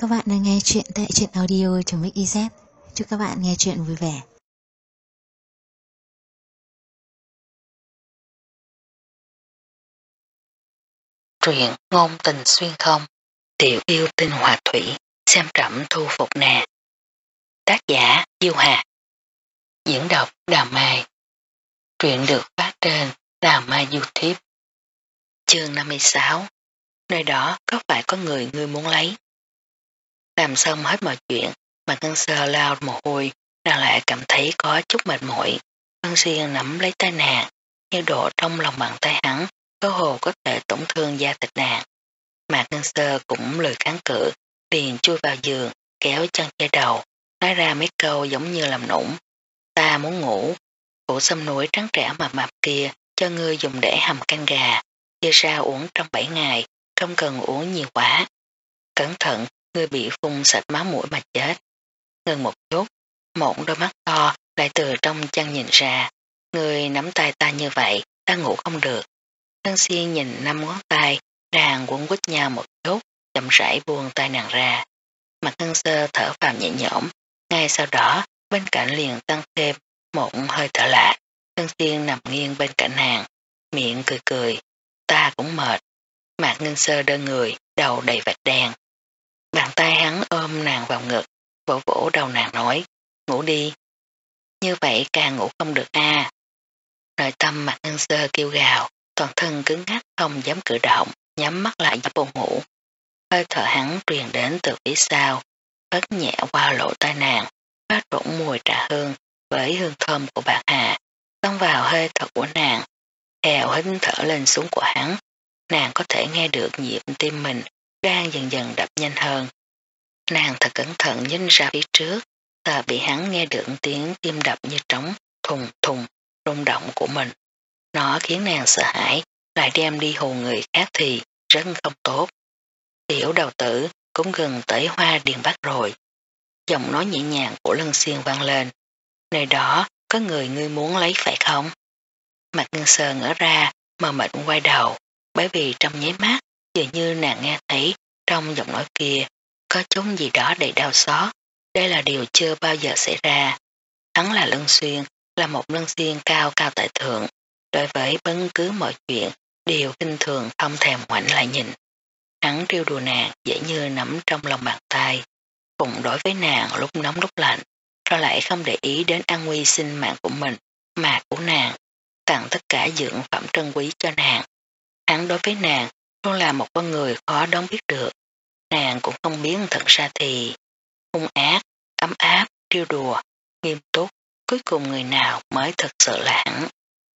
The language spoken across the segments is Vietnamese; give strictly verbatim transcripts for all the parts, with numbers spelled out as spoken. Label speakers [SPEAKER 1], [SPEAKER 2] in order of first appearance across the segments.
[SPEAKER 1] các bạn đang nghe chuyện tại truyện audio.mixyz. Chúc các bạn nghe chuyện vui vẻ.
[SPEAKER 2] Truyện ngôn tình xuyên không, tiểu yêu tinh hòa thủy, xem trẫm thu phục nè. Tác giả Diêu Hà. Diễn đọc Đào Mai. Truyện được phát trên Đào Mai YouTube. Chương năm mươi sáu. Nơi đó có phải có người ngươi muốn lấy? Làm xong hết mọi chuyện, mà Ngân Sơ lao mồ hôi, nàng lại cảm thấy có chút mệt mỏi. Ngân Xuyên nắm lấy tay nàng, nhiệt độ trong lòng bàn tay hắn, cơ hồ có thể tổn thương da thịt nàng. Mạc Ngân Sơ cũng lười kháng cự, liền chui vào giường, kéo chân che đầu, nói ra mấy câu giống như làm nũng. Ta muốn ngủ, củ sâm núi trắng trẻo mập mạp kia cho ngươi dùng để hầm canh gà, chia ra uống trong bảy ngày, không cần uống nhiều quá. Cẩn thận, ngươi bị phun sạch máu mũi mà chết. Ngừng một chút, một đôi mắt to lại từ trong chân nhìn ra. Ngươi nắm tay ta như vậy, ta ngủ không được. Ngân Xuyên nhìn năm ngón tay, đang quấn quýt nhau một chút, chậm rãi buông tay nàng ra. Mặt Ngân Sơ thở vào nhẹ nhõm, ngay sau đó bên cạnh liền tăng thêm một hơi thở lạ. Ngân Xuyên nằm nghiêng bên cạnh nàng, miệng cười cười. Ta cũng mệt. Mạc Ngân Sơ đơn người, đầu đầy vạch đen. Bàn tay hắn ôm nàng vào ngực, vỗ vỗ đầu nàng nói, ngủ đi. Như vậy càng ngủ không được a. Nội tâm Mạc Ngân Sơ kêu gào, toàn thân cứng ngắc không dám cử động, nhắm mắt lại buồn ngủ. Hơi thở hắn truyền đến từ phía sau, phất nhẹ qua lỗ tai nàng, phát rủng mùi trà hương với hương thơm của bạc hà, xông vào hơi thở của nàng. Theo hít thở lên xuống của hắn, nàng có thể nghe được nhịp tim mình đang dần dần đập nhanh hơn. Nàng thật cẩn thận nhìn ra phía trước, sợ bị hắn nghe được tiếng tim đập như trống, thùng thùng, rung động của mình. Nó khiến nàng sợ hãi, lại đem đi hù người khác thì rất không tốt. Tiểu đầu tử cũng gần tới Hoa Điền Bắc rồi. Giọng nói nhẹ nhàng của Lân Xuyên vang lên. Nơi đó có người ngươi muốn lấy phải không? Mặt Ngân Sơ ngỡ ra, mờ mịt quay đầu, bởi vì trong nháy mắt, dường như nàng nghe thấy trong giọng nói kia có chút gì đó đầy đau xót. Đây là điều chưa bao giờ xảy ra. Hắn là Lân Xuyên, là một Lân Xuyên cao cao tại thượng. Đối với bất cứ mọi chuyện, đều kinh thường không thèm ngoảnh lại nhìn. Hắn trêu đùa nàng dễ như nắm trong lòng bàn tay, cùng đối với nàng lúc nóng lúc lạnh, rồi lại không để ý đến an nguy sinh mạng của mình, mà của nàng, tặng tất cả dưỡng phẩm trân quý cho nàng. Hắn đối với nàng luôn là một con người khó đoán biết được. Nàng cũng không biết thật ra thì hung ác, ấm áp, trêu đùa, nghiêm túc, cuối cùng người nào mới thật sự là hắn.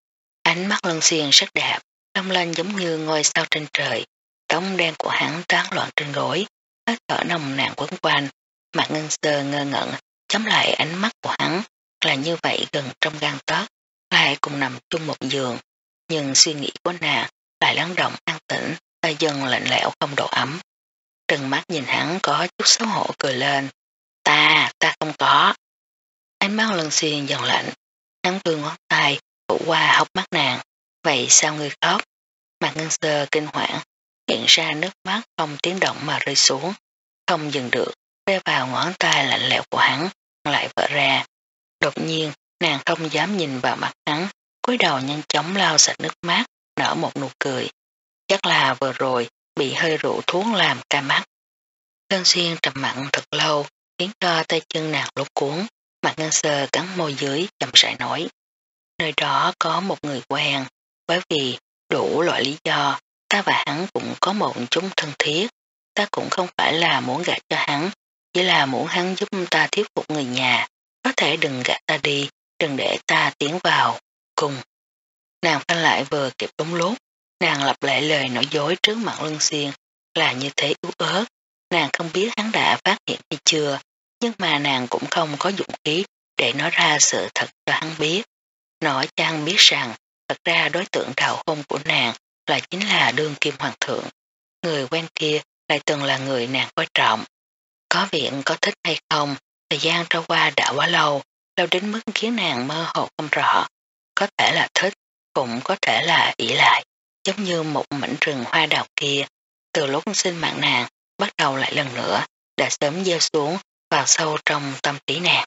[SPEAKER 2] Ánh mắt Lân Xuyên rất đẹp, long lên giống như ngôi sao trên trời. Tóc đen của hắn tán loạn trên gối, hơi thở nồng nàn quấn quanh. Mặt Ngân Sơ ngơ ngẩn, chống lại ánh mắt của hắn, là như vậy gần trong gan tấc, lại cùng nằm chung một giường. Nhưng suy nghĩ của nàng lại lắng động an tĩnh, ta dần lạnh lẽo không độ ấm. Trừng mắt nhìn hắn có chút xấu hổ cười lên. Ta, ta không có. Ánh mắt Lân Xuyên dần lạnh, hắn vươn ngón tay phủ qua hốc mắt nàng. Vậy sao ngươi khóc? Mặt Ngân Sơ kinh hoảng, hiện ra nước mắt không tiếng động mà rơi xuống, không dừng được, rơi vào ngón tay lạnh lẽo của hắn, lại vỡ ra. Đột nhiên, nàng không dám nhìn vào mặt hắn, cúi đầu nhanh chóng lau sạch nước mắt, nở một nụ cười. Chắc là vừa rồi bị hơi rượu thuốc làm ca mắt. Lân Xuyên trầm mặn thật lâu, khiến cho tay chân nàng lút cuốn. Mặt Ngân Sơ cắn môi dưới chậm rãi nói. Nơi đó có một người quen, bởi vì đủ loại lý do, ta và hắn cũng có một chút thân thiết. Ta cũng không phải là muốn gạt cho hắn, chỉ là muốn hắn giúp ta thuyết phục người nhà. Có thể đừng gạt ta đi, đừng để ta tiến vào. Cùng. Nàng phanh lại vừa kịp đúng lúc. Nàng lặp lại lời nói dối trước mặt Lân Xuyên là như thế yếu ớt. Nàng không biết hắn đã phát hiện hay chưa, nhưng mà nàng cũng không có dũng khí để nói ra sự thật cho hắn biết. Nói cho hắn biết rằng thật ra đối tượng đào hôn của nàng là chính là đương kim hoàng thượng. Người quen kia lại từng là người nàng coi trọng. Có viện có thích hay không, thời gian trôi qua đã quá lâu, lâu đến mức khiến nàng mơ hồ không rõ. Có thể là thích, cũng có thể là ỷ lại, giống như một mảnh rừng hoa đào kia. Từ lúc sinh mạng nàng, bắt đầu lại lần nữa, đã sớm gieo xuống vào sâu trong tâm trí nàng.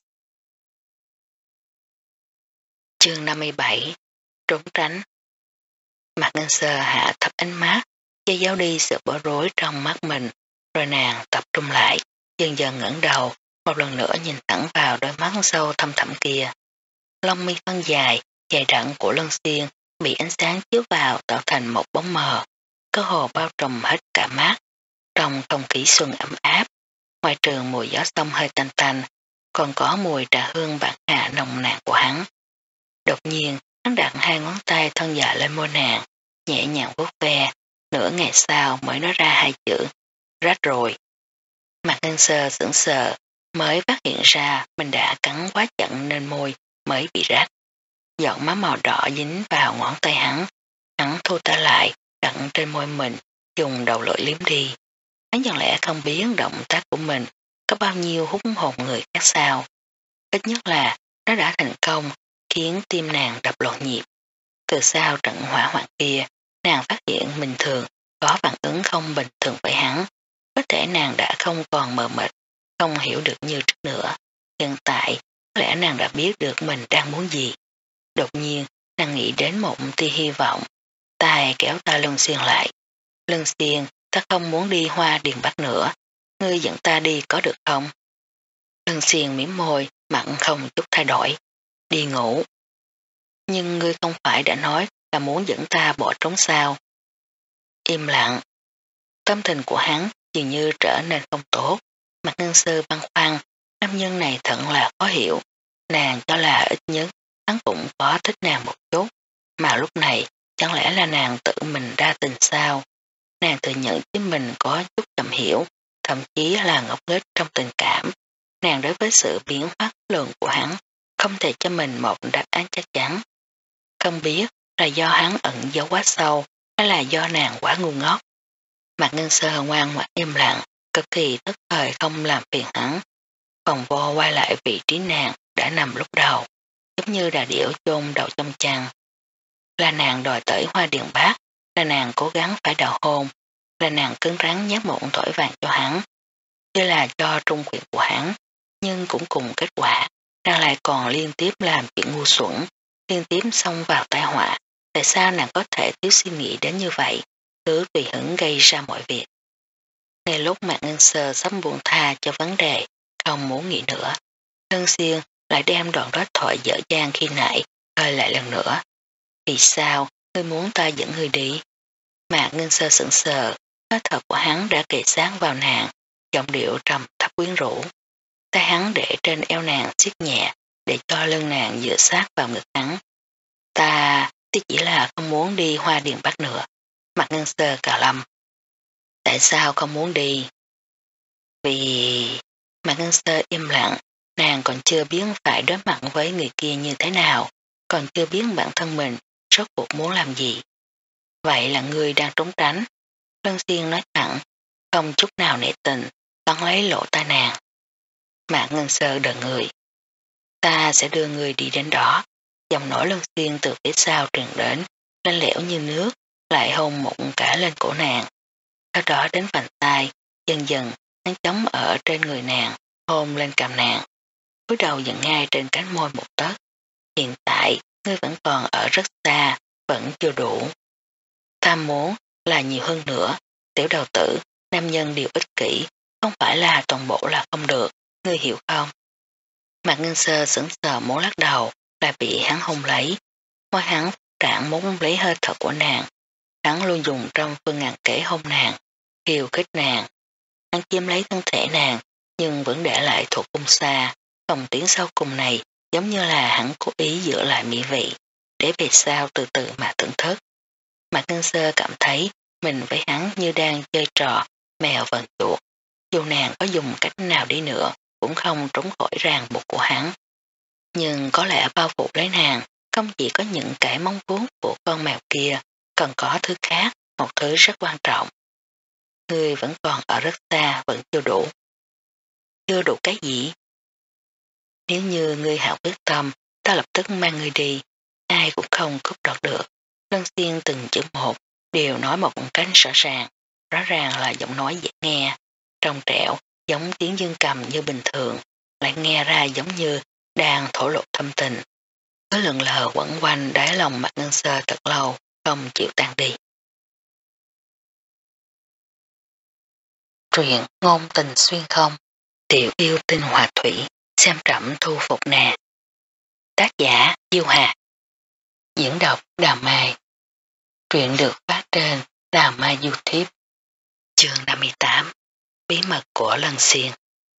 [SPEAKER 2] Chương năm mươi bảy Trốn tránh. Mạc Ngân Sơ hạ thấp ánh mắt, che giấu đi sự bối rối trong mắt mình, rồi nàng tập trung lại, dần dần ngẩng đầu, một lần nữa nhìn thẳng vào đôi mắt sâu thâm thẳm kia. Lông mi phân dài, dài đặn của Lân Xuyên bị ánh sáng chiếu vào tạo thành một bóng mờ, cơ hồ bao trùm hết cả mắt. Trong không khí xuân ấm áp, ngoài trường mùi gió sông hơi tanh tanh, còn có mùi trà hương bản hạ nồng nàn của hắn. Đột nhiên, hắn đặt hai ngón tay thân dài lên môi nàng, nhẹ nhàng vuốt ve, nửa ngày sau mới nói ra hai chữ, rách rồi. Mạc Ngân Sơ sững sờ, mới phát hiện ra mình đã cắn quá chặt nên môi mới bị rách. Giọt máu màu đỏ dính vào ngón tay hắn, hắn thu tay lại, đặt trên môi mình, dùng đầu lưỡi liếm đi. Hắn chẳng lẽ không biết động tác của mình có bao nhiêu hút hồn người khác sao? Ít nhất là nó đã thành công, khiến tim nàng đập loạn nhịp. Từ sau trận hỏa hoạn kia, nàng phát hiện mình thường có phản ứng không bình thường với hắn. Có thể nàng đã không còn mờ mịt, không hiểu được như trước nữa. Hiện tại, có lẽ nàng đã biết được mình đang muốn gì. Đột nhiên, nàng nghĩ đến một tia hy vọng. Tay kéo ta Lân Xuyên lại. Lân Xuyên, ta không muốn đi Hoa Điền Bắc nữa. Ngươi dẫn ta đi có được không? Lân Xuyên mỉm môi, mặn không chút thay đổi. Đi ngủ. Nhưng ngươi không phải đã nói là muốn dẫn ta bỏ trốn sao? Im lặng. Tâm tình của hắn dường như trở nên không tốt. Mạc Ngân Sơ băn khoăn, nam nhân này thật là khó hiểu. Nàng cho là ít nhất hắn cũng có thích nàng một chút, mà lúc này chẳng lẽ là nàng tự mình đa tình sao? Nàng thừa nhận chính mình có chút chậm hiểu, thậm chí là ngốc nghếch trong tình cảm. Nàng đối với sự biến hóa lượng của hắn không thể cho mình một đáp án chắc chắn. Không biết là do hắn ẩn giấu quá sâu hay là do nàng quá ngu ngốc. Mạc Ngân Sơ ngoan ngoãn im lặng, cực kỳ tức thời không làm phiền hắn. Vòng vo quay lại vị trí nàng đã nằm lúc đầu, giống như đà điểu chôn đầu trong chăn. Là nàng đòi tới Hoa Điền Bắc, là nàng cố gắng phải đào hôn, là nàng cứng rắn nhét một thỏi vàng cho hắn, chứ là cho trung quyền của hắn, nhưng cũng cùng kết quả, nàng lại còn liên tiếp làm chuyện ngu xuẩn, liên tiếp xông vào tai họa. Tại sao nàng có thể thiếu suy nghĩ đến như vậy, cứ tùy hứng gây ra mọi việc? Ngay lúc Mạc Ngân Sơ sắp buông tha cho vấn đề, không muốn nghĩ nữa, Lân Xuyên lại đem đoạn đối thoại dở dang khi nãy hơi lại lần nữa. Vì sao ngươi muốn ta dẫn ngươi đi? Mạc Ngân Sơ sững sờ, hơi thở của hắn đã kề sát vào nàng, giọng điệu trầm thấp quyến rũ. Tay hắn để trên eo nàng siết nhẹ để cho lưng nàng dựa sát vào ngực hắn. Ta thì chỉ là không muốn đi Hoa Điền Bắc nữa. Mạc Ngân Sơ cà lâm. Tại sao không muốn đi? Vì... Mạc Ngân Sơ im lặng, nàng còn chưa biết phải đối mặt với người kia như thế nào, còn chưa biết bản thân mình rốt cuộc muốn làm gì. Vậy là ngươi đang trốn tránh. Lân Xuyên nói thẳng, không chút nào nể tình, cắn lấy lỗ tai nàng. Mạc Ngân Sơ đờ người. Ta sẽ đưa người đi đến đó. Dòng nổi Lân Xuyên từ phía sau truyền đến, lanh lẽo như nước, lại hôn một cả lên cổ nàng. Sau đó đến vành tay, dần dần hắn chống ở trên người nàng, hôn lên cằm nàng. Cúi đầu dần ngay trên cánh môi một tấc. Hiện tại, ngươi vẫn còn ở rất xa, vẫn chưa đủ. Ta muốn là nhiều hơn nữa. Tiểu đầu tử, nam nhân đều ích kỷ, không phải là toàn bộ là không được, ngươi hiểu không? Mạc Ngân Sơ sững sờ muốn lắc đầu, lại bị hắn hôn lấy. Môi hắn trạng muốn lấy hơi thở của nàng. Hắn luôn dùng trong phương ngàn kể hôn nàng, khiêu khích nàng. Hắn chiếm lấy thân thể nàng, nhưng vẫn để lại thuộc cung xa. Phòng tiếng sau cùng này giống như là hắn cố ý giữ lại mỹ vị, để về sau từ từ mà thưởng thức. Mạc Ngân Sơ cảm thấy mình với hắn như đang chơi trò mèo vần chuột. Dù nàng có dùng cách nào đi nữa cũng không trốn khỏi ràng buộc của hắn. Nhưng có lẽ bao phủ lấy nàng không chỉ có những cái móng vuốt của con mèo kia, còn có thứ khác, một thứ rất quan trọng. Ngươi vẫn còn ở rất xa, vẫn chưa đủ. Chưa đủ cái gì? Nếu như ngươi hảo quyết tâm, ta lập tức mang ngươi đi, ai cũng không cướp đoạt được. Lân Xuyên từng chữ một, đều nói một cách rõ ràng, rõ ràng là giọng nói dễ nghe, trong trẻo, giống tiếng dương cầm như bình thường, lại nghe ra giống như đang thổ lộ thâm tình. Cứ lượn lờ quẩn quanh đáy lòng Mạc Ngân Sơ thật lâu, không chịu tan đi. Truyện ngôn tình xuyên không, tiểu yêu tinh hòa thủy, xem trẫm thu phục nè. Tác giả Diêu Hà. Diễn đọc Đào Mai. Truyện được phát trên Đào Mai YouTube. Chương năm mươi tám. Bí mật của Lân Xiên.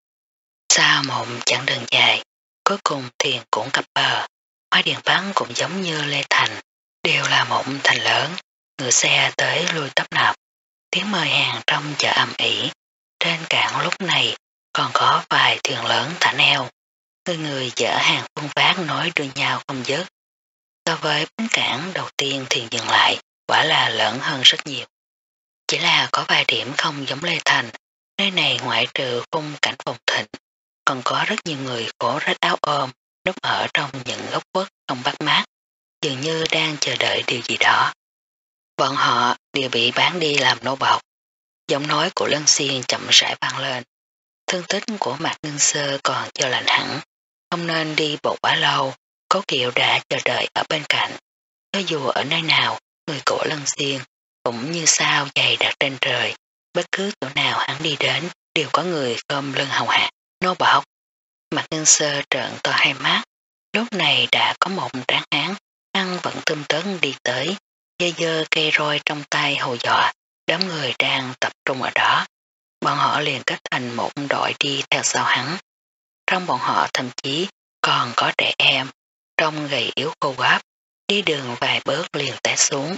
[SPEAKER 2] Sau một chặng đường dài, cuối cùng thuyền cũng cập bờ. Hóa Điện Bắn cũng giống như Lê Thành, đều là một thành lớn, ngựa xe tới lui tấp nập. Tiếng mời hàng trong chợ ầm ĩ. Trên cảng lúc này còn có vài thuyền lớn thả neo. Người người chở hàng phương vác nối đuôi nhau không dứt. So với bến cảng đầu tiên thuyền dừng lại, quả là lớn hơn rất nhiều. Chỉ là có vài điểm không giống Lê Thành, nơi này ngoại trừ khung cảnh phồn thịnh, còn có rất nhiều người khổ rách áo ôm, núp ở trong những góc khuất không bắt mát, dường như đang chờ đợi điều gì đó. Bọn họ đều bị bán đi làm nô bộc. Giọng nói của Lân Xiên chậm rãi vang lên. Thương tích của Mạc Ngân Sơ còn chưa lành hẳn, không nên đi bộ quá lâu. Cố Kiều đã chờ đợi ở bên cạnh. Cho dù ở nơi nào, người của Lân Xiên cũng như sao dày đặt trên trời. Bất cứ chỗ nào hắn đi đến đều có người khom lưng hầu hạ. Nô bộc. Mạc Ngân Sơ trợn to hai mắt. Lúc này đã có một tráng hán, hắn vẫn tươm tấn đi tới, dơ dơ cây roi trong tay hù dọa đám người đang tập trung ở đó. Bọn họ liền kết thành một đội đi theo sau hắn. Trong bọn họ thậm chí còn có trẻ em, trông gầy yếu khô quáp, đi đường vài bước liền té xuống.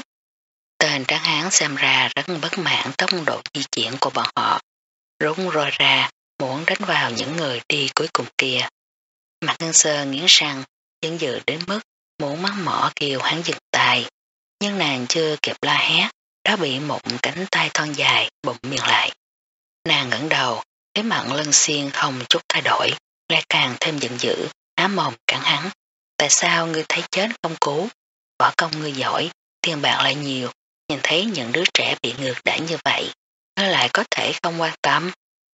[SPEAKER 2] Tên tráng hán xem ra rất bất mãn tốc độ di chuyển của bọn họ, rút roi ra muốn đánh vào những người đi cuối cùng kia. Mạc Ngân Sơ nghiến răng, vẫn dự đến mức muốn mắng mỏ kêu hắn dừng tay, nhưng nàng chưa kịp la hét, đã bị một cánh tay thon dài bụng miệng lại. Nàng ngẩng đầu, thấy mặt Lân Xiên không chút thay đổi, lại càng thêm giận dữ, há mồm cản hắn. Tại sao ngươi thấy chết không cứu? Võ công ngươi giỏi, tiền bạc lại nhiều, nhìn thấy những đứa trẻ bị ngược đãi như vậy, ngươi lại có thể không quan tâm.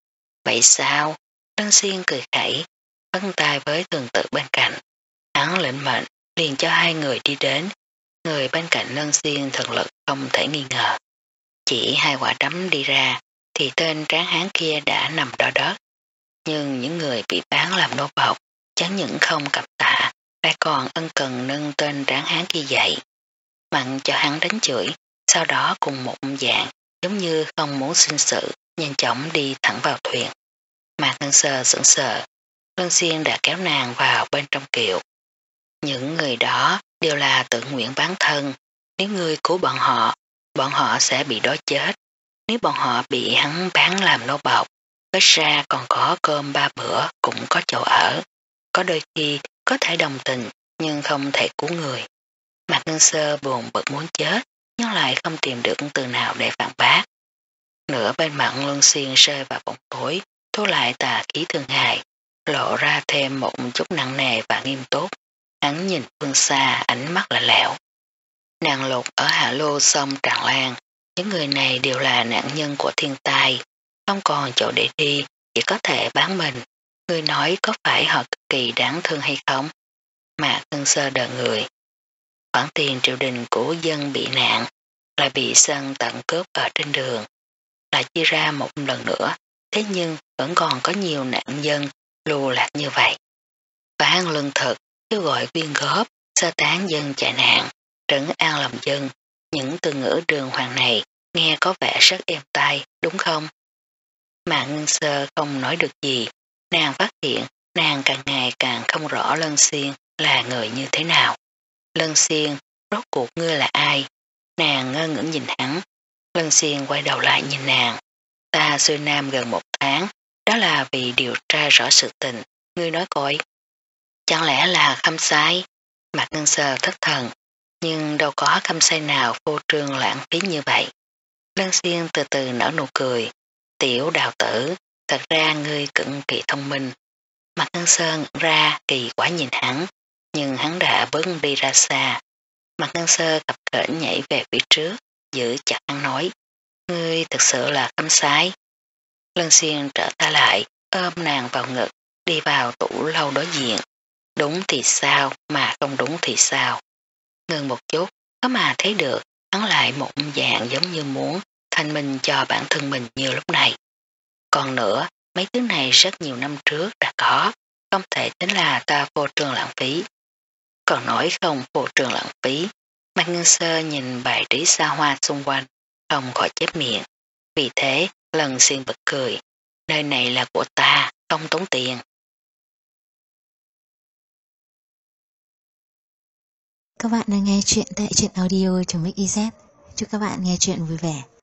[SPEAKER 2] Vậy sao? Lân Xiên cười khẩy, phân tay với thường tự bên cạnh. Hắn lệnh mệnh, liền cho hai người đi đến. Người bên cạnh Lân Xiên thực lực không thể nghi ngờ. Chỉ hai quả đấm đi ra, thì tên tráng hán kia đã nằm đó đất. Nhưng những người bị bán làm nô bộc, chẳng những không cập tạ, lại còn ân cần nâng tên tráng hán kia dậy. Mặn cho hắn đánh chửi, sau đó cùng một dạng, giống như không muốn sinh sự, nhanh chóng đi thẳng vào thuyền. Mạc Ngân Sơ sững sờ, Lân Xiên đã kéo nàng vào bên trong kiệu. Những người đó đều là tự nguyện bán thân, nếu ngươi cứu bọn họ, bọn họ sẽ bị đói chết. Nếu bọn họ bị hắn bán làm nô bộc, ít ra còn có cơm ba bữa cũng có chỗ ở. Có đôi khi có thể đồng tình nhưng không thể cứu người. Mạc Ngân Sơ buồn bực muốn chết nhưng lại không tìm được từ nào để phản bác. Nửa bên mặt Lân Xiên rơi vào bóng tối, thu lại tà khí thường ngày, lộ ra thêm một chút nặng nề và nghiêm túc. Hắn nhìn phương xa, ánh mắt lạnh lẽo. Nàng lục ở hạ lưu sông Tràng Lan, những người này đều là nạn nhân của thiên tai, không còn chỗ để đi, chỉ có thể bán mình. Người nói có phải họ cực kỳ đáng thương hay không? Mạc Ngân Sơ đờ người. Khoản tiền triều đình của dân bị nạn, lại bị sân tận cướp ở trên đường, lại chia ra một lần nữa, thế nhưng vẫn còn có nhiều nạn dân lưu lạc như vậy. Bán lương thực, kêu gọi quyên góp, sơ tán dân chạy nạn, trấn an lòng dân, những từ ngữ đường hoàng này nghe có vẻ rất êm tai, đúng không? Mạc Ngân Sơ không nói được gì, nàng phát hiện nàng càng ngày càng không rõ Lân Xiên là người như thế nào. Lân Xiên, rốt cuộc ngươi là ai? Nàng ngơ ngẩn nhìn hắn. Lân Xiên quay đầu lại nhìn nàng. Ta xuôi nam gần một tháng, đó là vì điều tra rõ sự tình, ngươi nói coi. Chẳng lẽ là khâm sai? Mạc Ngân Sơ thất thần, nhưng đâu có khâm sai nào phô trương lãng phí như vậy. Lân Xiên từ từ nở nụ cười. Tiểu đào tử, thật ra ngươi cực kỳ thông minh. Mạc Ngân Sơ ngẩn ra kỳ quả nhìn hắn, nhưng hắn đã bước đi ra xa. Mạc Ngân Sơ cập khểnh nhảy về phía trước, giữ chặt hắn nói. Ngươi thực sự là khâm sai. Lân Xuyên trở ta lại, ôm nàng vào ngực, đi vào tủ lâu đối diện. Đúng thì sao, mà không đúng thì sao. Ngừng một chút, có mà thấy được, hắn lại một dạng giống như muốn thanh minh cho bản thân mình như lúc này. Còn nữa, mấy thứ này rất nhiều năm trước đã có, không thể tính là ta vô trường lãng phí. Còn nói không vô trường lãng phí, Mạc Ngân Sơ nhìn bài trí xa hoa xung quanh, không khỏi chép miệng. Vì thế, Lần Xuyên bật cười. Nơi này là của ta, không tốn tiền.
[SPEAKER 1] Các bạn đang nghe chuyện tại truyện audio.mixyz. Chúc các bạn nghe chuyện vui vẻ.